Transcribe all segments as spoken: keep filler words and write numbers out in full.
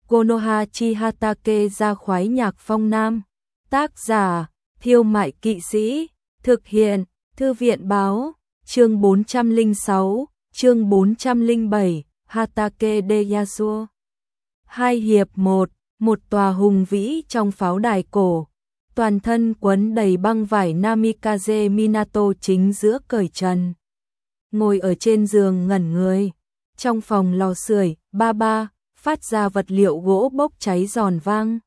Konoha Chihatake ra khoái nhạc phong nam. Tác giả, Thiêu Mại Kỵ Sĩ. Thực hiện, Thư viện báo. Chương bốn trăm lẻ sáu, chương bốn trăm lẻ bảy, Hatake de Yasuo. Hai hiệp một, một tòa hùng vĩ trong pháo đài cổ. Toàn thân quấn đầy băng vải Namikaze Minato chính giữa cởi trần. Ngồi ở trên giường ngẩn người. Trong phòng lò sưởi, ba ba, phát ra vật liệu gỗ bốc cháy giòn vang.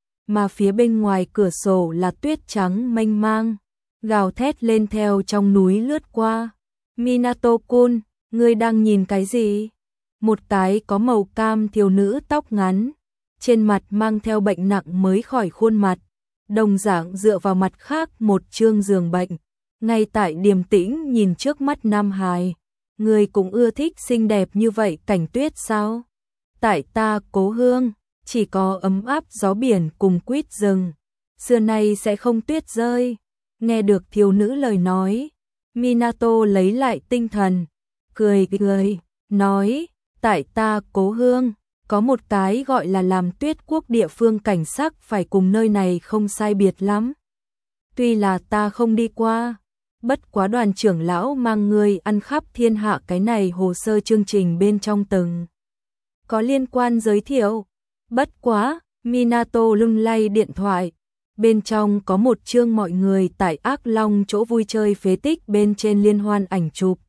Mà phía bên ngoài cửa sổ là tuyết trắng mênh mang, gào thét lên theo trong núi lướt qua. Minato-kun, ngươi đang nhìn cái gì? Một cái có màu cam thiếu nữ tóc ngắn, trên mặt mang theo bệnh nặng mới khỏi khuôn mặt, đồng dạng dựa vào mặt khác một chương giường bệnh. Ngay tại điềm tĩnh nhìn trước mắt nam hài, người cũng ưa thích xinh đẹp như vậy cảnh tuyết sao? Tại ta Cố Hương, chỉ có ấm áp gió biển cùng quýt rừng, xưa nay sẽ không tuyết rơi. Nghe được thiếu nữ lời nói, Minato lấy lại tinh thần, cười cười, nói, tại ta Cố Hương, có một cái gọi là làm tuyết quốc địa phương cảnh sắc phải cùng nơi này không sai biệt lắm. Tuy là ta không đi qua, bất quá đoàn trưởng lão mang ngươi ăn khắp thiên hạ cái này hồ sơ chương trình bên trong từng có liên quan giới thiệu. Bất quá, Minato lung lay điện thoại, bên trong có một chương mọi người tại Ác Long chỗ vui chơi phế tích bên trên liên hoan ảnh chụp.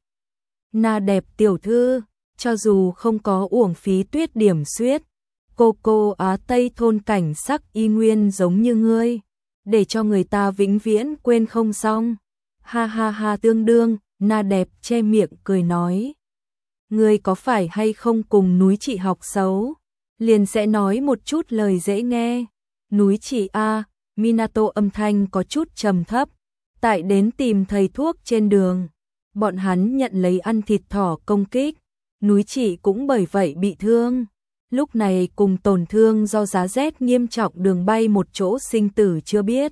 Na đẹp tiểu thư, cho dù không có uổng phí tuyết điểm xuyết, cô cô Á Tây thôn cảnh sắc y nguyên giống như ngươi, để cho người ta vĩnh viễn quên không xong. Ha ha ha, tương đương, Na đẹp che miệng cười nói. Ngươi có phải hay không cùng núi chị học xấu? Liền sẽ nói một chút lời dễ nghe. Núi chị a, Minato âm thanh có chút trầm thấp. Tại đến tìm thầy thuốc trên đường, bọn hắn nhận lấy ăn thịt thỏ công kích. Núi chị cũng bởi vậy bị thương. Lúc này cùng tổn thương do giá rét nghiêm trọng đường bay một chỗ sinh tử chưa biết.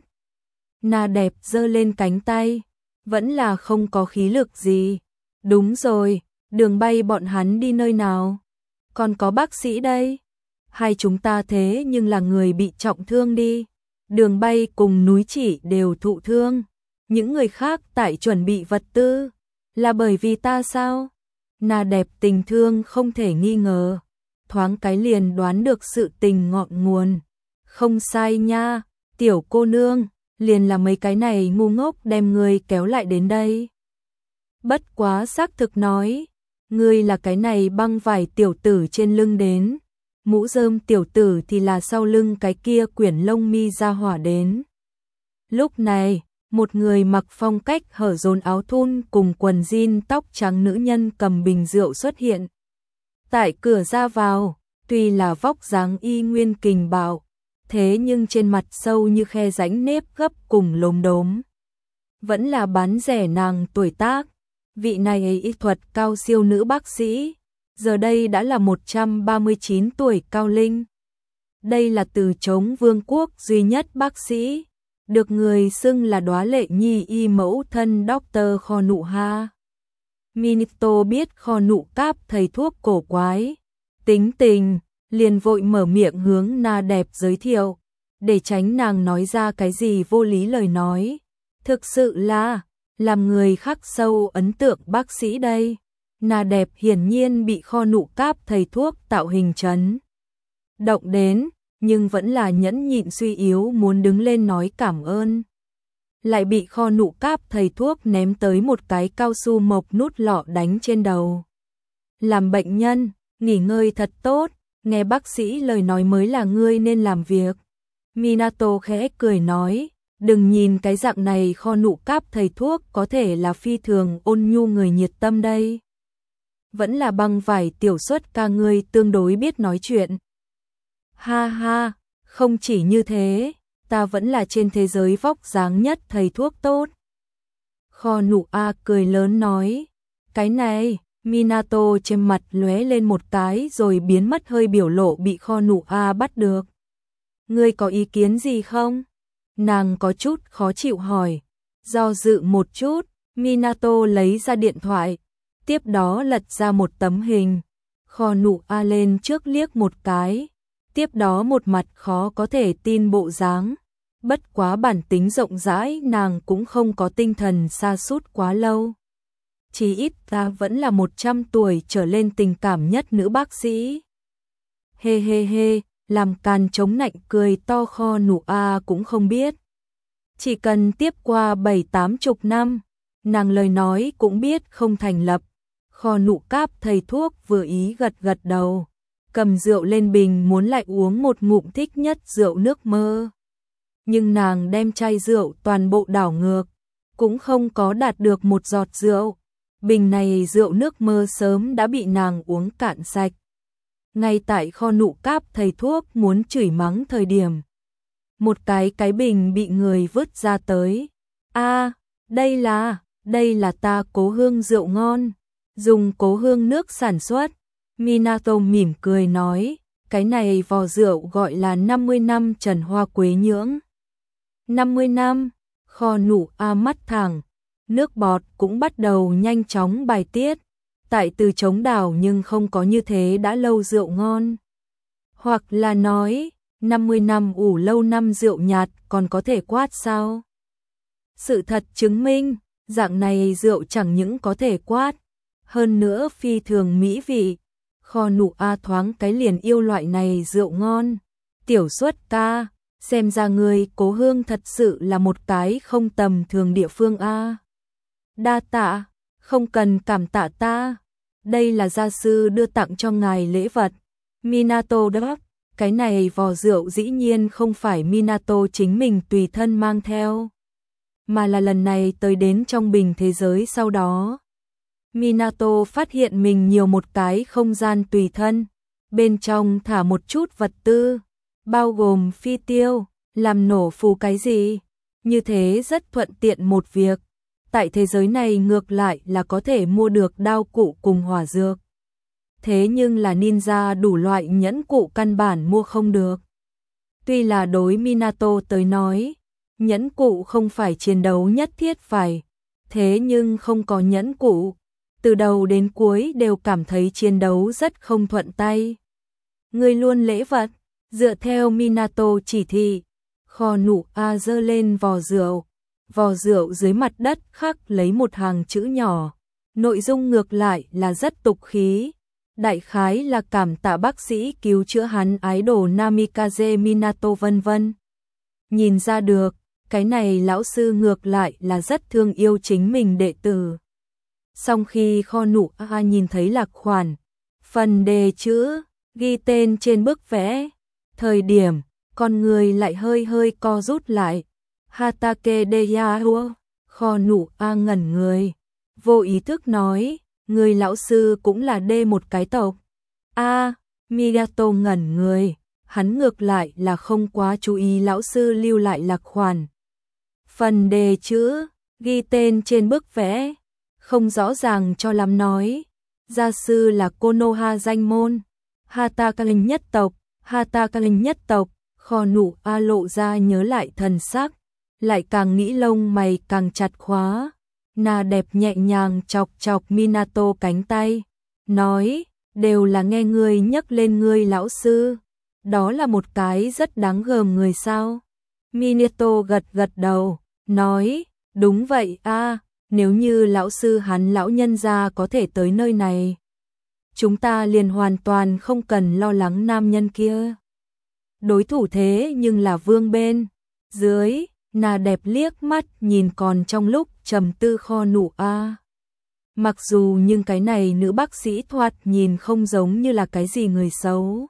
Na đẹp giơ lên cánh tay, vẫn là không có khí lực gì. Đúng rồi, đường bay bọn hắn đi nơi nào? Còn có bác sĩ đây. Hai chúng ta thế nhưng là người bị trọng thương đi. Đường bay cùng núi chỉ đều thụ thương. Những người khác tại chuẩn bị vật tư. Là bởi vì ta sao? Na đẹp tình thương không thể nghi ngờ. Thoáng cái liền đoán được sự tình ngọn nguồn. Không sai nha, tiểu cô nương, liền là mấy cái này ngu ngốc đem ngươi kéo lại đến đây. Bất quá xác thực nói, ngươi là cái này băng vải tiểu tử trên lưng đến. Mũ rơm tiểu tử thì là sau lưng cái kia quyển lông mi ra hỏa đến. Lúc này, một người mặc phong cách hở dồn áo thun cùng quần jean tóc trắng nữ nhân cầm bình rượu xuất hiện. Tại cửa ra vào, tuy là vóc dáng y nguyên kình bạo, thế nhưng trên mặt sâu như khe rãnh nếp gấp cùng lốm đốm. Vẫn là bán rẻ nàng tuổi tác, vị này y thuật cao siêu nữ bác sĩ. Giờ đây đã là một trăm ba mươi chín tuổi cao linh. Đây là từ Trống Vương quốc duy nhất bác sĩ, được người xưng là đóa lệ nhi y mẫu thân Doctor Kho Nụ Ha. Minato biết Kho Nụ Cáp thầy thuốc cổ quái, tính tình, liền vội mở miệng hướng Na đẹp giới thiệu, để tránh nàng nói ra cái gì vô lý lời nói. Thực sự là, làm người khắc sâu ấn tượng bác sĩ đây. Na đẹp hiển nhiên bị Kho Nụ Cáp thầy thuốc tạo hình chấn động đến, nhưng vẫn là nhẫn nhịn suy yếu muốn đứng lên nói cảm ơn. Lại bị Kho Nụ Cáp thầy thuốc ném tới một cái cao su mộc nút lọ đánh trên đầu. Làm bệnh nhân, nghỉ ngơi thật tốt, nghe bác sĩ lời nói mới là ngươi nên làm việc. Minato khẽ cười nói, đừng nhìn cái dạng này Kho Nụ Cáp thầy thuốc có thể là phi thường ôn nhu người nhiệt tâm đây. Vẫn là băng vải tiểu xuất ca ngươi tương đối biết nói chuyện. Ha ha, không chỉ như thế, ta vẫn là trên thế giới vóc dáng nhất thầy thuốc tốt. Kho Nụ A cười lớn nói, cái này, Minato trên mặt lóe lên một cái rồi biến mất hơi biểu lộ bị Kho Nụ A bắt được. Ngươi có ý kiến gì không? Nàng có chút khó chịu hỏi, do dự một chút, Minato lấy ra điện thoại. Tiếp đó lật ra một tấm hình, Kho Nụ A lên trước liếc một cái, Tiếp đó một mặt khó có thể tin bộ dáng. Bất quá bản tính rộng rãi nàng cũng không có tinh thần sa sút quá lâu. Chí ít ta vẫn là một trăm tuổi trở lên tình cảm nhất nữ bác sĩ. Hê hê hê, làm càn chống nạnh cười to Kho Nụ A cũng không biết. Chỉ cần tiếp qua bảy tám chục năm, nàng lời nói cũng biết không thành lập. Kho Nụ Cáp thầy thuốc vừa ý gật gật đầu, cầm rượu lên bình muốn lại uống một ngụm thích nhất rượu nước mơ. Nhưng nàng đem chai rượu toàn bộ đảo ngược, cũng không có đạt được một giọt rượu. Bình này rượu nước mơ sớm đã bị nàng uống cạn sạch. Ngay tại Kho Nụ Cáp thầy thuốc muốn chửi mắng thời điểm, một cái cái bình bị người vứt ra tới. A, đây là, đây là ta Cố Hương rượu ngon, dùng Cố Hương nước sản xuất. Minato mỉm cười nói, cái này vò rượu gọi là năm mươi năm Trần Hoa Quế nhưỡng. năm mươi năm, Kho Nụ A mắt thẳng, nước bọt cũng bắt đầu nhanh chóng bài tiết. Tại từ chống đảo nhưng không có như thế đã lâu rượu ngon. Hoặc là nói, năm mươi năm ủ lâu năm rượu nhạt còn có thể quát sao? Sự thật chứng minh, dạng này rượu chẳng những có thể quát, hơn nữa phi thường mỹ vị. Kho Nụ A thoáng cái liền yêu loại này rượu ngon. Tiểu Xuất ca, xem ra người Cố Hương thật sự là một cái không tầm thường địa phương A. Đa tạ, không cần cảm tạ ta. Đây là gia sư đưa tặng cho ngài lễ vật. Minato đáp, cái này vò rượu dĩ nhiên không phải Minato chính mình tùy thân mang theo, mà là lần này tới đến trong bình thế giới sau đó. Minato phát hiện mình nhiều một cái không gian tùy thân, bên trong thả một chút vật tư, bao gồm phi tiêu, làm nổ phù cái gì, như thế rất thuận tiện một việc. Tại thế giới này ngược lại là có thể mua được đao cụ cùng hỏa dược. Thế nhưng là ninja đủ loại nhẫn cụ căn bản mua không được. Tuy là đối Minato tới nói, nhẫn cụ không phải chiến đấu nhất thiết phải, thế nhưng không có nhẫn cụ, từ đầu đến cuối đều cảm thấy chiến đấu rất không thuận tay. Người luôn lễ vật, dựa theo Minato chỉ thị, Kho Nụ A giơ lên vò rượu. Vò rượu dưới mặt đất khắc lấy một hàng chữ nhỏ, nội dung ngược lại là rất tục khí. Đại khái là cảm tạ bác sĩ cứu chữa hắn ái đồ Namikaze Minato vân vân. Nhìn ra được, cái này lão sư ngược lại là rất thương yêu chính mình đệ tử. Song khi Kho Nụ A nhìn thấy lạc khoản, phần đề chữ, ghi tên trên bức vẽ, thời điểm, con người lại hơi hơi co rút lại. Hatake Deyahua, Kho Nụ A ngẩn người, vô ý thức nói, người lão sư cũng là đê một cái tộc. A, Minato ngẩn người, hắn ngược lại là không quá chú ý lão sư lưu lại lạc khoản. Phần đề chữ, ghi tên trên bức vẽ, không rõ ràng cho lắm nói, gia sư là Konoha danh môn, Hataka Linh nhất tộc, Hataka Linh nhất tộc. Kho Nụ A lộ ra nhớ lại thần sắc, lại càng nghĩ lông mày càng chặt khóa. Na đẹp nhẹ nhàng chọc chọc Minato cánh tay, nói, đều là nghe ngươi nhắc lên ngươi lão sư, đó là một cái rất đáng gờm người sao. Minato gật gật đầu, nói, đúng vậy a, nếu như lão sư hắn lão nhân gia có thể tới nơi này, chúng ta liền hoàn toàn không cần lo lắng nam nhân kia. Đối thủ thế nhưng là vương bên dưới. Na đẹp liếc mắt nhìn còn trong lúc trầm tư Kho Nụ A. Mặc dù nhưng cái này nữ bác sĩ thoạt nhìn không giống như là cái gì người xấu.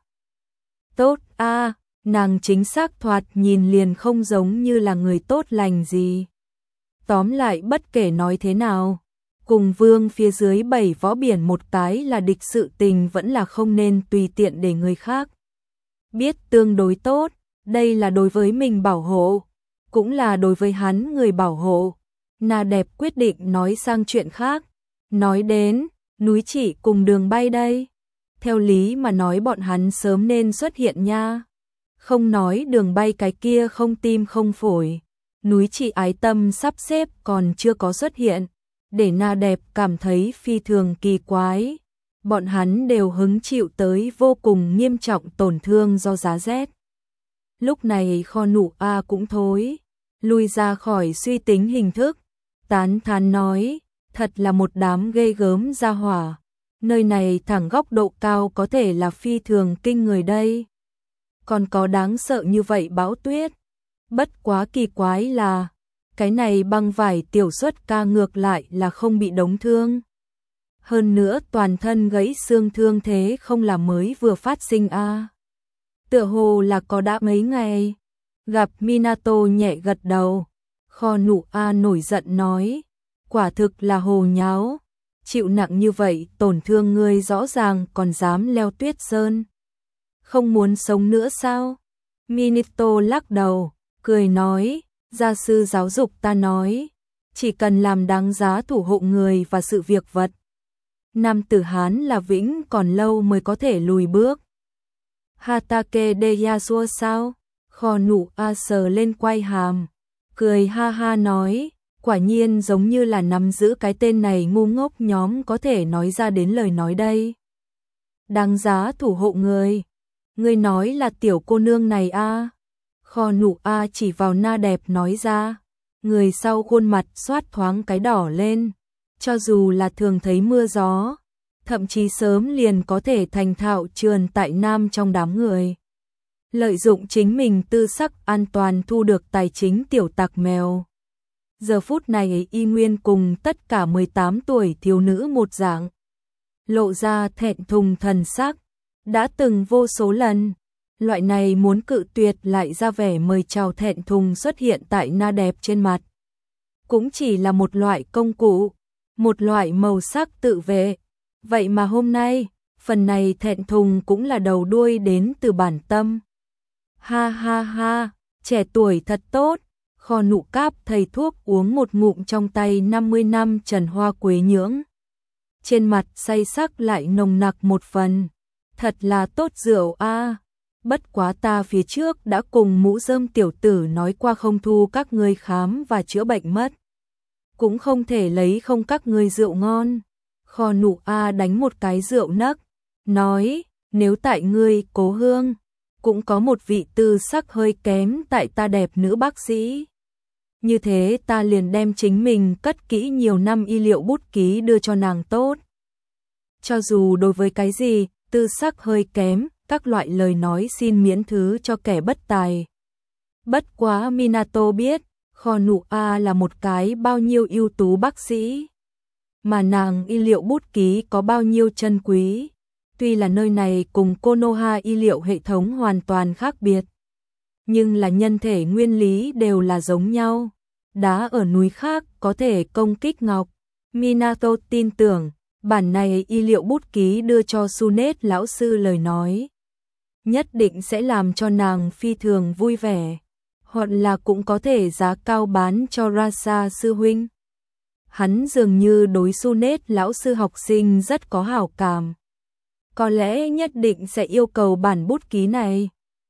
Tốt A, nàng chính xác thoạt nhìn liền không giống như là người tốt lành gì. Tóm lại bất kể nói thế nào, cùng vương phía dưới bảy võ biển một cái là địch, sự tình vẫn là không nên tùy tiện để người khác biết tương đối tốt, đây là đối với mình bảo hộ, cũng là đối với hắn người bảo hộ. Na đẹp quyết định nói sang chuyện khác, nói đến, núi chỉ cùng đường bay đây. Theo lý mà nói bọn hắn sớm nên xuất hiện nha. Không nói đường bay cái kia không tim không phổi, núi chỉ ái tâm sắp xếp còn chưa có xuất hiện, để Na đẹp cảm thấy phi thường kỳ quái. bọn hắn đều hứng chịu tới vô cùng nghiêm trọng tổn thương do giá rét. Lúc này Kho Nụ A cũng thối, lui ra khỏi suy tính hình thức, tán thán nói, thật là một đám ghê gớm gia hỏa, nơi này thẳng góc độ cao có thể là phi thường kinh người đây. Còn có đáng sợ như vậy bão tuyết, bất quá kỳ quái là, cái này băng vải tiểu xuất ca ngược lại là không bị đóng thương. Hơn nữa toàn thân gãy xương thương thế không là mới vừa phát sinh a à. Tựa hồ là có đã mấy ngày. Gặp Minato nhẹ gật đầu, Kho Nụ A nổi giận nói, quả thực là hồ nháo, chịu nặng như vậy tổn thương ngươi rõ ràng còn dám leo tuyết sơn. Không muốn sống nữa sao? Minato lắc đầu, cười nói, gia sư giáo dục ta nói, chỉ cần làm đáng giá thủ hộ người và sự việc vật. Nam tử Hán là vĩnh còn lâu mới có thể lùi bước. Hatake de Yasuo sao? Kho Nụ A sờ lên quai hàm, cười ha ha nói, quả nhiên giống như là nắm giữ cái tên này ngu ngốc nhóm có thể nói ra đến lời nói đây. Đáng giá thủ hộ người. Ngươi nói là tiểu cô nương này a à? Kho Nụ A chỉ vào Na Đẹp nói ra, người sau khuôn mặt xoát thoáng cái đỏ lên, cho dù là thường thấy mưa gió, thậm chí sớm liền có thể thành thạo trườn tại nam trong đám người. Lợi dụng chính mình tư sắc an toàn thu được tài chính tiểu tặc mèo. Giờ phút này y nguyên cùng tất cả mười tám tuổi thiếu nữ một dạng, lộ ra thẹn thùng thần sắc, đã từng vô số lần, loại này muốn cự tuyệt lại ra vẻ mời chào thẹn thùng xuất hiện tại Na Đẹp trên mặt. Cũng chỉ là một loại công cụ, một loại màu sắc tự vệ, vậy mà hôm nay, phần này thẹn thùng cũng là đầu đuôi đến từ bản tâm. Ha ha ha, trẻ tuổi thật tốt. Kho Nụ Cáp thầy thuốc uống một ngụm trong tay năm mươi năm Trần Hoa Quế nhưỡng. Trên mặt say sắc lại nồng nặc một phần. Thật là tốt rượu a. À. Bất quá ta phía trước đã cùng Mũ Rơm tiểu tử nói qua không thu các ngươi khám và chữa bệnh mất. Cũng không thể lấy không các ngươi rượu ngon. Kho Nụ A đánh một cái rượu nấc, nói, nếu tại ngươi Cố Hương, cũng có một vị tư sắc hơi kém tại ta đẹp nữ bác sĩ. Như thế ta liền đem chính mình cất kỹ nhiều năm y liệu bút ký đưa cho nàng tốt. Cho dù đối với cái gì, tư sắc hơi kém, các loại lời nói xin miễn thứ cho kẻ bất tài. Bất quá Minato biết, Kho Nụ A là một cái bao nhiêu ưu tú bác sĩ. Mà nàng y liệu bút ký có bao nhiêu chân quý. Tuy là nơi này cùng Konoha y liệu hệ thống hoàn toàn khác biệt, nhưng là nhân thể nguyên lý đều là giống nhau. Đá ở núi khác có thể công kích ngọc. Minato tin tưởng, bản này y liệu bút ký đưa cho Sunet lão sư lời nói, nhất định sẽ làm cho nàng phi thường vui vẻ, hoặc là cũng có thể giá cao bán cho Rasa sư huynh. Hắn dường như đối Sunet lão sư học sinh rất có hảo cảm, có lẽ nhất định sẽ yêu cầu bản bút ký này.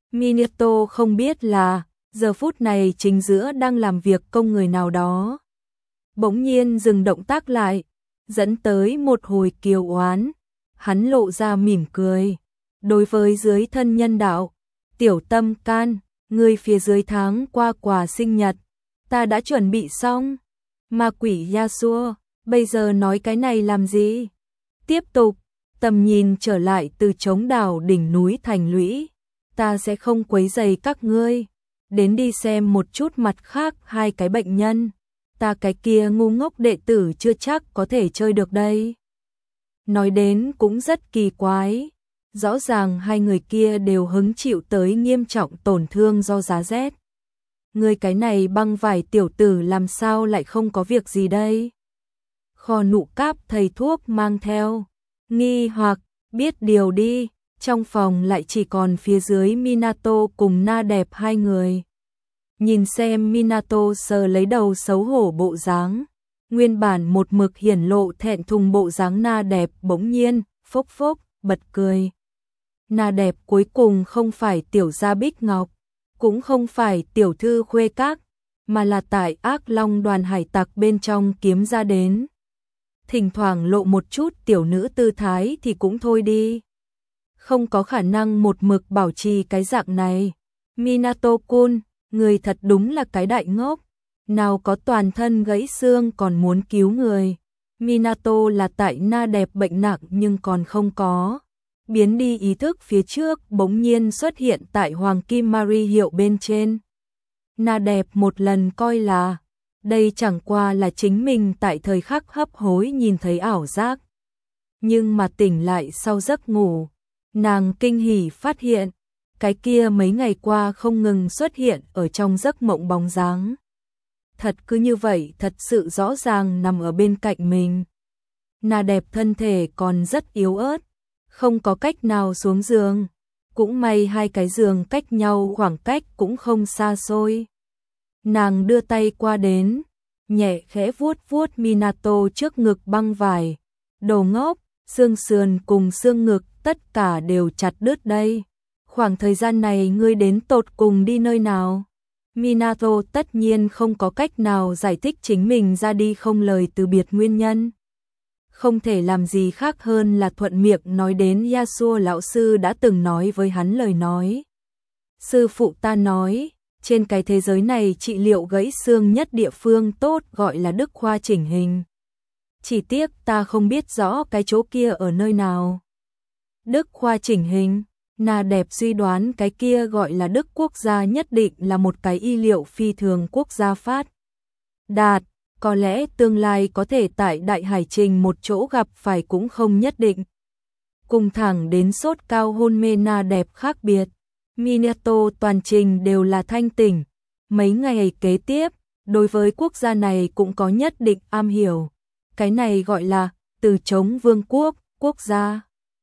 Minato không biết là giờ phút này chính giữa đang làm việc công người nào đó bỗng nhiên dừng động tác lại, dẫn tới một hồi kiều oán. Hắn lộ ra mỉm cười, đối với dưới thân nhân đạo, tiểu tâm can, người phía dưới tháng qua quà sinh nhật, ta đã chuẩn bị xong. Ma quỷ Yasuo, bây giờ nói cái này làm gì? Tiếp tục, tầm nhìn trở lại từ trống đảo đỉnh núi thành lũy, ta sẽ không quấy rầy các ngươi, đến đi xem một chút mặt khác hai cái bệnh nhân, ta cái kia ngu ngốc đệ tử chưa chắc có thể chơi được đây. Nói đến cũng rất kỳ quái, rõ ràng hai người kia đều hứng chịu tới nghiêm trọng tổn thương do giá rét. Người cái này băng vải tiểu tử làm sao lại không có việc gì đây? Kho Nụ Cáp thầy thuốc mang theo, nghi hoặc, biết điều đi, trong phòng lại chỉ còn phía dưới Minato cùng Na Đẹp hai người. Nhìn xem Minato sờ lấy đầu xấu hổ bộ dáng, nguyên bản một mực hiển lộ thẹn thùng bộ dáng Na Đẹp bỗng nhiên, phốc phốc, bật cười. Na Đẹp cuối cùng không phải tiểu gia Bích Ngọc, cũng không phải tiểu thư khuê các, mà là tại Ác Long đoàn hải tặc bên trong kiếm ra đến. thỉnh thoảng lộ một chút tiểu nữ tư thái thì cũng thôi đi. Không có khả năng một mực bảo trì cái dạng này. Minato-kun, người thật đúng là cái đại ngốc. Nào có toàn thân gãy xương còn muốn cứu người. Minato là tại na đẹp bệnh nặng nhưng còn không có biến đi ý thức phía trước bỗng nhiên xuất hiện tại Hoàng Kim Mari hiệu bên trên. Na đẹp một lần coi là đây chẳng qua là chính mình tại thời khắc hấp hối nhìn thấy ảo giác. Nhưng mà tỉnh lại sau giấc ngủ, nàng kinh hỉ phát hiện, cái kia mấy ngày qua không ngừng xuất hiện ở trong giấc mộng bóng dáng. Thật cứ như vậy thật sự rõ ràng nằm ở bên cạnh mình. Na đẹp thân thể còn rất yếu ớt, không có cách nào xuống giường. Cũng may hai cái giường cách nhau khoảng cách cũng không xa xôi. Nàng đưa tay qua đến, nhẹ khẽ vuốt vuốt Minato trước ngực băng vải. Đồ ngốc, xương sườn cùng xương ngực tất cả đều chặt đứt đây. Khoảng thời gian này ngươi đến tột cùng đi nơi nào? Minato tất nhiên không có cách nào giải thích chính mình ra đi không lời từ biệt nguyên nhân. Không thể làm gì khác hơn là thuận miệng nói đến Yasuo lão sư đã từng nói với hắn lời nói. Sư phụ ta nói, trên cái thế giới này trị liệu gãy xương nhất địa phương tốt gọi là Đức Khoa chỉnh hình. Chỉ tiếc ta không biết rõ cái chỗ kia ở nơi nào. Đức Khoa chỉnh hình, Na đẹp suy đoán cái kia gọi là Đức Quốc gia nhất định là một cái y liệu phi thường quốc gia phát đạt. Có lẽ tương lai có thể tại Đại Hải Trình một chỗ gặp phải cũng không nhất định. Cùng thẳng đến sốt cao hôn mê Na đẹp khác biệt. Minato toàn trình đều là thanh tỉnh. Mấy ngày kế tiếp, đối với quốc gia này cũng có nhất định am hiểu. Cái này gọi là từ chống vương quốc, quốc gia.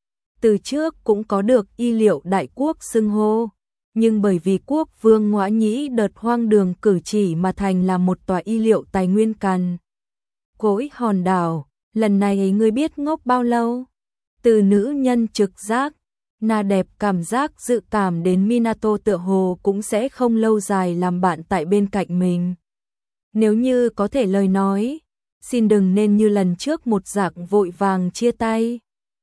Từ trước cũng có được y liệu đại quốc xưng hô. Nhưng bởi vì quốc vương Ngoã Nhĩ đợt hoang đường cử chỉ mà thành là một tòa y liệu tài nguyên cằn cỗi hòn đảo. Lần này ngươi biết ngốc bao lâu? Từ nữ nhân trực giác, Na đẹp cảm giác dự cảm đến Minato tựa hồ cũng sẽ không lâu dài làm bạn tại bên cạnh mình. Nếu như có thể lời nói, xin đừng nên như lần trước một dạng vội vàng chia tay.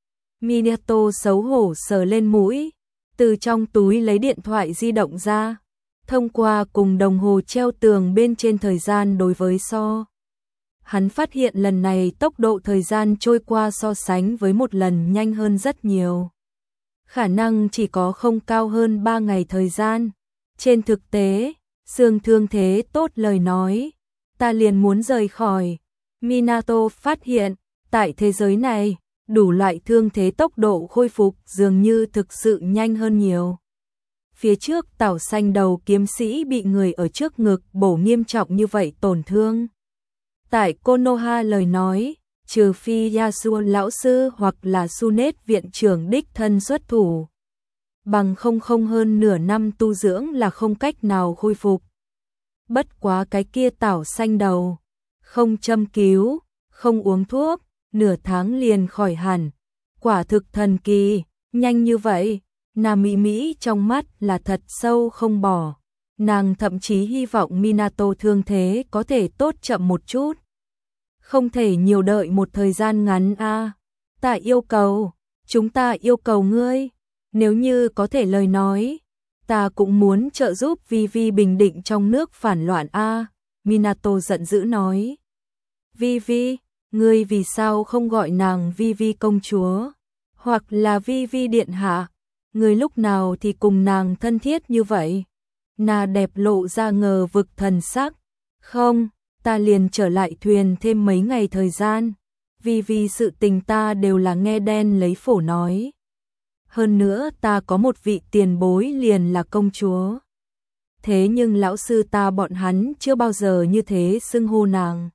Minato xấu hổ sờ lên mũi, từ trong túi lấy điện thoại di động ra, thông qua cùng đồng hồ treo tường bên trên thời gian đối với so. Hắn phát hiện lần này tốc độ thời gian trôi qua so sánh với một lần nhanh hơn rất nhiều. Khả năng chỉ có không cao hơn ba ngày thời gian. Trên thực tế, xương thương thế tốt lời nói, ta liền muốn rời khỏi. Minato phát hiện, tại thế giới này, đủ loại thương thế tốc độ khôi phục dường như thực sự nhanh hơn nhiều. Phía trước tảo xanh đầu kiếm sĩ bị người ở trước ngực bổ nghiêm trọng như vậy tổn thương. Tại Konoha lời nói, trừ phi Yasuo lão sư hoặc là Sunet viện trưởng đích thân xuất thủ. Bằng không không hơn nửa năm tu dưỡng là không cách nào khôi phục. Bất quá cái kia tảo xanh đầu, không châm cứu, không uống thuốc, nửa tháng liền khỏi hẳn. Quả thực thần kỳ, nhanh như vậy, Nam Mỹ Mỹ trong mắt là thật sâu không bỏ. Nàng thậm chí hy vọng Minato thương thế có thể tốt chậm một chút. Không thể nhiều đợi một thời gian ngắn a. À. Ta yêu cầu, chúng ta yêu cầu ngươi, nếu như có thể lời nói, ta cũng muốn trợ giúp Vi Vi bình định trong nước phản loạn a. À. Minato giận dữ nói. Vi Vi, ngươi vì sao không gọi nàng Vi Vi công chúa, hoặc là Vi Vi điện hạ? Ngươi lúc nào thì cùng nàng thân thiết như vậy? Na đẹp lộ ra ngờ vực thần sắc. Không, ta liền trở lại thuyền thêm mấy ngày thời gian. Vì vì sự tình ta đều là nghe đen lấy phổ nói. Hơn nữa ta có một vị tiền bối liền là công chúa. Thế nhưng lão sư ta bọn hắn chưa bao giờ như thế xưng hô nàng.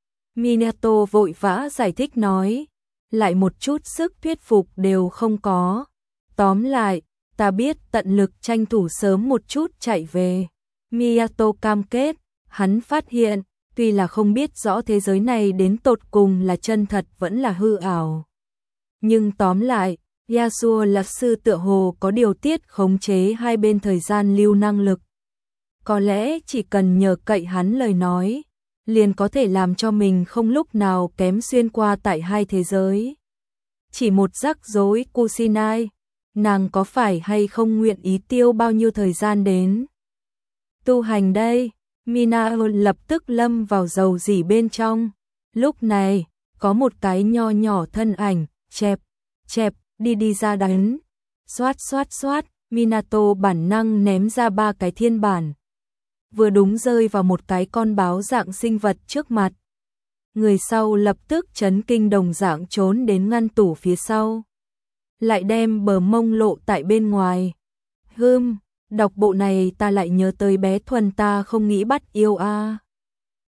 Minato vội vã giải thích nói. Lại một chút sức thuyết phục đều không có. Tóm lại, ta biết tận lực tranh thủ sớm một chút chạy về. Minato cam kết, hắn phát hiện, tuy là không biết rõ thế giới này đến tột cùng là chân thật vẫn là hư ảo. Nhưng tóm lại, Yasuo là sư tựa hồ có điều tiết khống chế hai bên thời gian lưu năng lực. Có lẽ chỉ cần nhờ cậy hắn lời nói, liền có thể làm cho mình không lúc nào kém xuyên qua tại hai thế giới. Chỉ một rắc rối Kusinai, nàng có phải hay không nguyện ý tiêu bao nhiêu thời gian đến tu hành đây? Mina lập tức lâm vào dầu dỉ bên trong. Lúc này, có một cái nho nhỏ thân ảnh, chẹp, chẹp, đi đi ra đánh. Xoát xoát xoát, Minato bản năng ném ra ba cái thiên bản. Vừa đúng rơi vào một cái con báo dạng sinh vật trước mặt. Người sau lập tức chấn kinh đồng dạng trốn đến ngăn tủ phía sau. Lại đem bờ mông lộ tại bên ngoài. Hưm, đọc bộ này ta lại nhớ tới bé Thuần ta không nghĩ bắt yêu a.